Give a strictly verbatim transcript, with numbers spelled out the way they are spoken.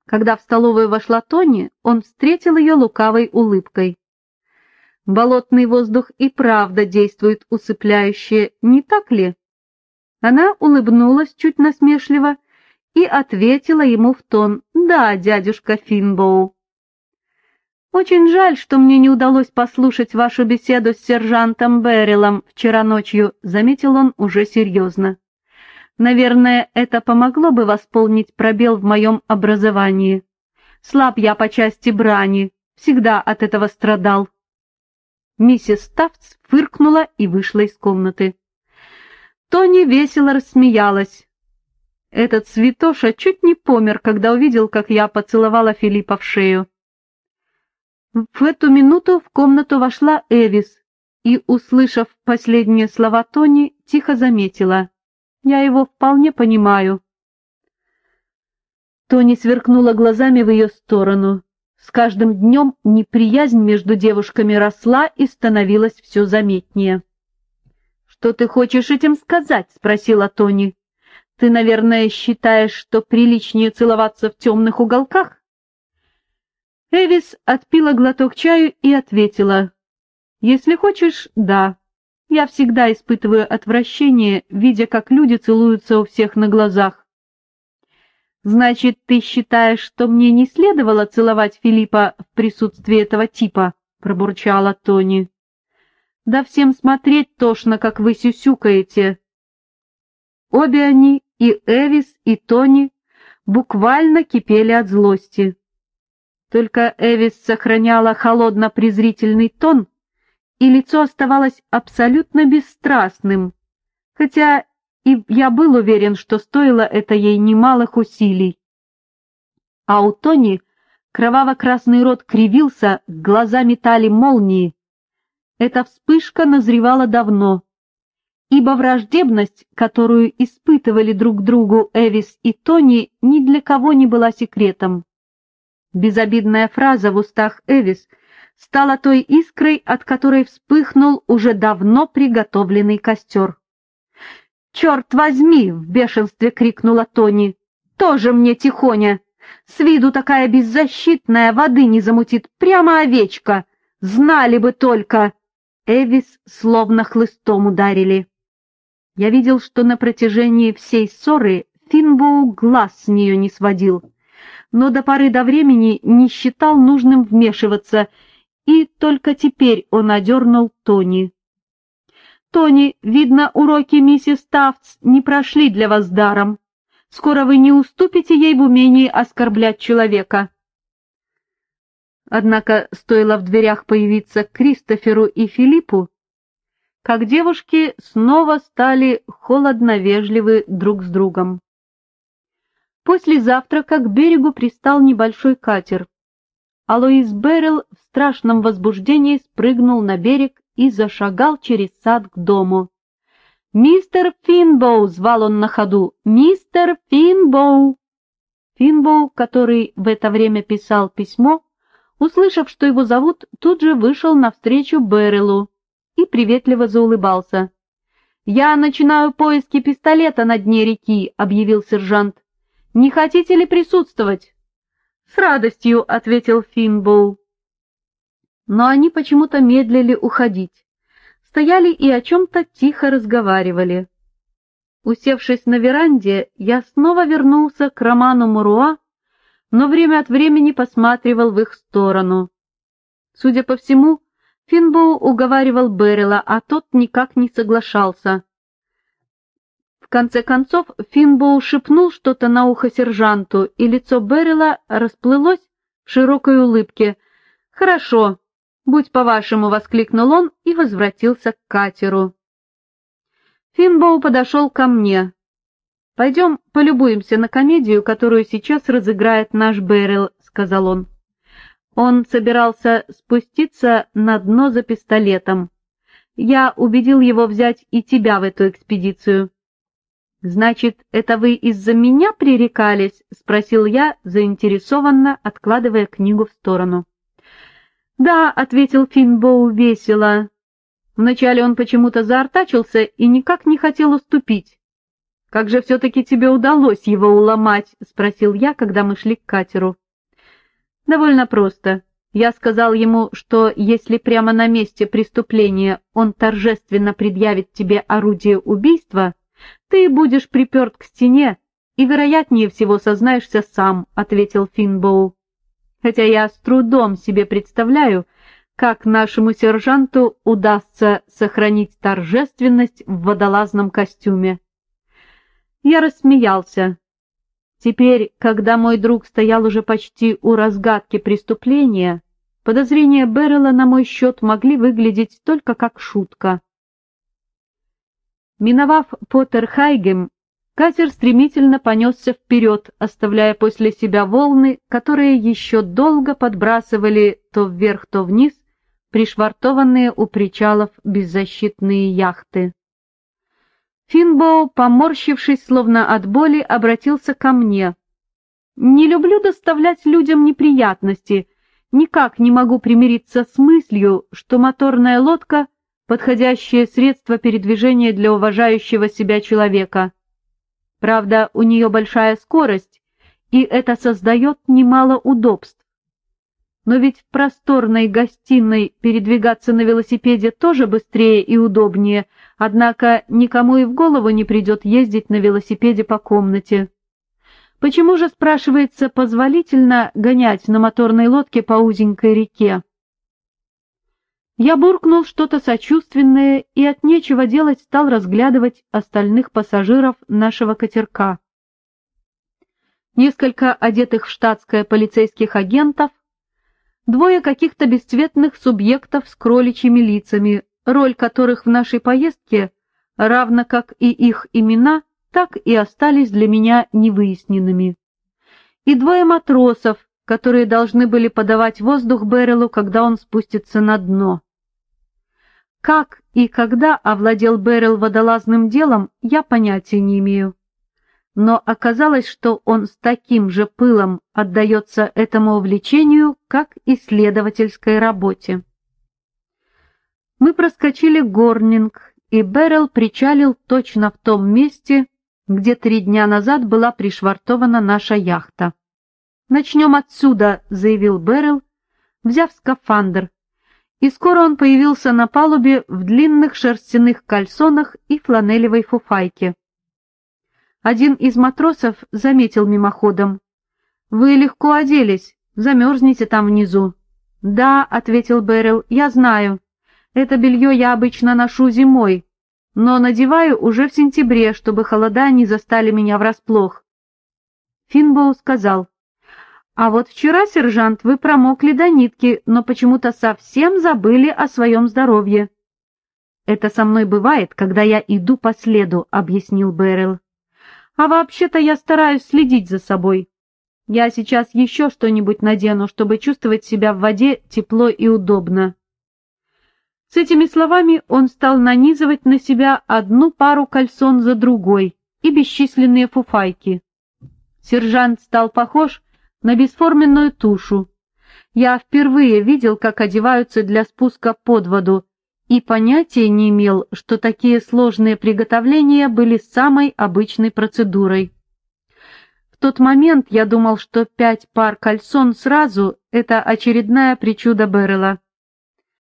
Когда в столовую вошла Тони, он встретил ее лукавой улыбкой. Болотный воздух и правда действует усыпляюще, не так ли? Она улыбнулась чуть насмешливо и ответила ему в тон: «Да, дядюшка Финбоу». «Очень жаль, что мне не удалось послушать вашу беседу с сержантом Беррилом вчера ночью», — заметил он уже серьезно. «Наверное, это помогло бы восполнить пробел в моем образовании. Слаб я по части брани, всегда от этого страдал». Миссис Тафтс фыркнула и вышла из комнаты. Тони весело рассмеялась. «Этот святоша чуть не помер, когда увидел, как я поцеловала Филиппа в шею». В эту минуту в комнату вошла Эвис и, услышав последние слова Тони, тихо заметила: «Я его вполне понимаю». Тони сверкнула глазами в ее сторону. С каждым днем неприязнь между девушками росла и становилась все заметнее. «Что ты хочешь этим сказать?» — спросила Тони. «Ты, наверное, считаешь, что приличнее целоваться в темных уголках?» Эвис отпила глоток чаю и ответила: «Если хочешь, да. Я всегда испытываю отвращение, видя, как люди целуются у всех на глазах». «Значит, ты считаешь, что мне не следовало целовать Филиппа в присутствии этого типа?» — пробурчала Тони. «Да всем смотреть тошно, как вы сюсюкаете». Обе они, и Эвис, и Тони, буквально кипели от злости. Только Эвис сохраняла холодно-презрительный тон, и лицо оставалось абсолютно бесстрастным, хотя и я был уверен, что стоило это ей немалых усилий. А у Тони кроваво-красный рот кривился, глаза метали молнии. Эта вспышка назревала давно, ибо враждебность, которую испытывали друг к другу Эвис и Тони, ни для кого не была секретом. Безобидная фраза в устах Эвис стала той искрой, от которой вспыхнул уже давно приготовленный костер. «Черт возьми!» — в бешенстве крикнула Тони. «Тоже мне тихоня! С виду такая беззащитная, воды не замутит, прямо овечка! Знали бы только!» Эвис словно хлыстом ударили. Я видел, что на протяжении всей ссоры Финбоу глаз с нее не сводил, но до поры до времени не считал нужным вмешиваться, и только теперь он одернул Тони. «Тони, видно, уроки миссис Тафтс не прошли для вас даром. Скоро вы не уступите ей в умении оскорблять человека». Однако стоило в дверях появиться Кристоферу и Филиппу, как девушки снова стали холодно-вежливы друг с другом. После завтрака к берегу пристал небольшой катер. Алоис Беррилл в страшном возбуждении спрыгнул на берег и зашагал через сад к дому. «Мистер Финбоу!» — звал он на ходу. «Мистер Финбоу!» Финбоу, который в это время писал письмо, услышав, что его зовут, тут же вышел навстречу Берриллу и приветливо заулыбался. «Я начинаю поиски пистолета на дне реки», — объявил сержант. «Не хотите ли присутствовать?» «С радостью», — ответил Финбоу. Но они почему-то медлили уходить, стояли и о чем-то тихо разговаривали. Усевшись на веранде, я снова вернулся к роману Муруа, но время от времени посматривал в их сторону. Судя по всему, Финбоу уговаривал Беррилла, а тот никак не соглашался. В конце концов Финбоу шепнул что-то на ухо сержанту, и лицо Беррилла расплылось в широкой улыбке. «Хорошо, будь по-вашему», — воскликнул он и возвратился к катеру. Финбоу подошел ко мне. «Пойдем полюбуемся на комедию, которую сейчас разыграет наш Беррилл», — сказал он. Он собирался спуститься на дно за пистолетом. Я убедил его взять и тебя в эту экспедицию. «Значит, это вы из-за меня пререкались?» — спросил я, заинтересованно откладывая книгу в сторону. «Да», — ответил Финбоу весело. Вначале он почему-то заортачился и никак не хотел уступить. Как же все-таки тебе удалось его уломать?» — спросил я, когда мы шли к катеру. «Довольно просто. Я сказал ему, что если прямо на месте преступления он торжественно предъявит тебе орудие убийства, ты будешь приперт к стене и, вероятнее всего, сознаешься сам», — ответил Финбоу. «Хотя я с трудом себе представляю, как нашему сержанту удастся сохранить торжественность в водолазном костюме». Я рассмеялся. Теперь, когда мой друг стоял уже почти у разгадки преступления, подозрения Беррелла на мой счет могли выглядеть только как шутка. Миновав Поттерхайгем, катер стремительно понесся вперед, оставляя после себя волны, которые еще долго подбрасывали то вверх, то вниз пришвартованные у причалов беззащитные яхты. Финбоу, поморщившись словно от боли, обратился ко мне. «Не люблю доставлять людям неприятности, никак не могу примириться с мыслью, что моторная лодка — подходящее средство передвижения для уважающего себя человека. Правда, у нее большая скорость, и это создает немало удобств. Но ведь в просторной гостиной передвигаться на велосипеде тоже быстрее и удобнее, однако никому и в голову не придет ездить на велосипеде по комнате. Почему же, спрашивается, позволительно гонять на моторной лодке по узенькой реке?» Я буркнул что-то сочувственное и от нечего делать стал разглядывать остальных пассажиров нашего катерка. Несколько одетых в штатское полицейских агентов, двое каких-то бесцветных субъектов с кроличьими лицами, роль которых в нашей поездке, равно как и их имена, так и остались для меня невыясненными, и двое матросов, которые должны были подавать воздух Берреллу, когда он спустится на дно. Как и когда овладел Беррелл водолазным делом, я понятия не имею. Но оказалось, что он с таким же пылом отдается этому увлечению, как исследовательской работе. Мы проскочили Горнинг, и Беррелл причалил точно в том месте, где три дня назад была пришвартована наша яхта. «Начнем отсюда», — заявил Беррелл, взяв скафандр, и скоро он появился на палубе в длинных шерстяных кальсонах и фланелевой фуфайке. Один из матросов заметил мимоходом: «Вы легко оделись, замерзнете там внизу». «Да», — ответил Беррелл, — «я знаю. Это белье я обычно ношу зимой, но надеваю уже в сентябре, чтобы холода не застали меня врасплох». Финбоу сказал: «А вот вчера, сержант, вы промокли до нитки, но почему-то совсем забыли о своем здоровье». «Это со мной бывает, когда я иду по следу», — объяснил Беррелл. «А вообще-то я стараюсь следить за собой. Я сейчас еще что-нибудь надену, чтобы чувствовать себя в воде тепло и удобно». С этими словами он стал нанизывать на себя одну пару кальсон за другой и бесчисленные фуфайки. Сержант стал похож на бесформенную тушу. Я впервые видел, как одеваются для спуска под воду, и понятия не имел, что такие сложные приготовления были самой обычной процедурой. В тот момент я думал, что пять пар кальсон сразу — это очередная причуда Беррелла.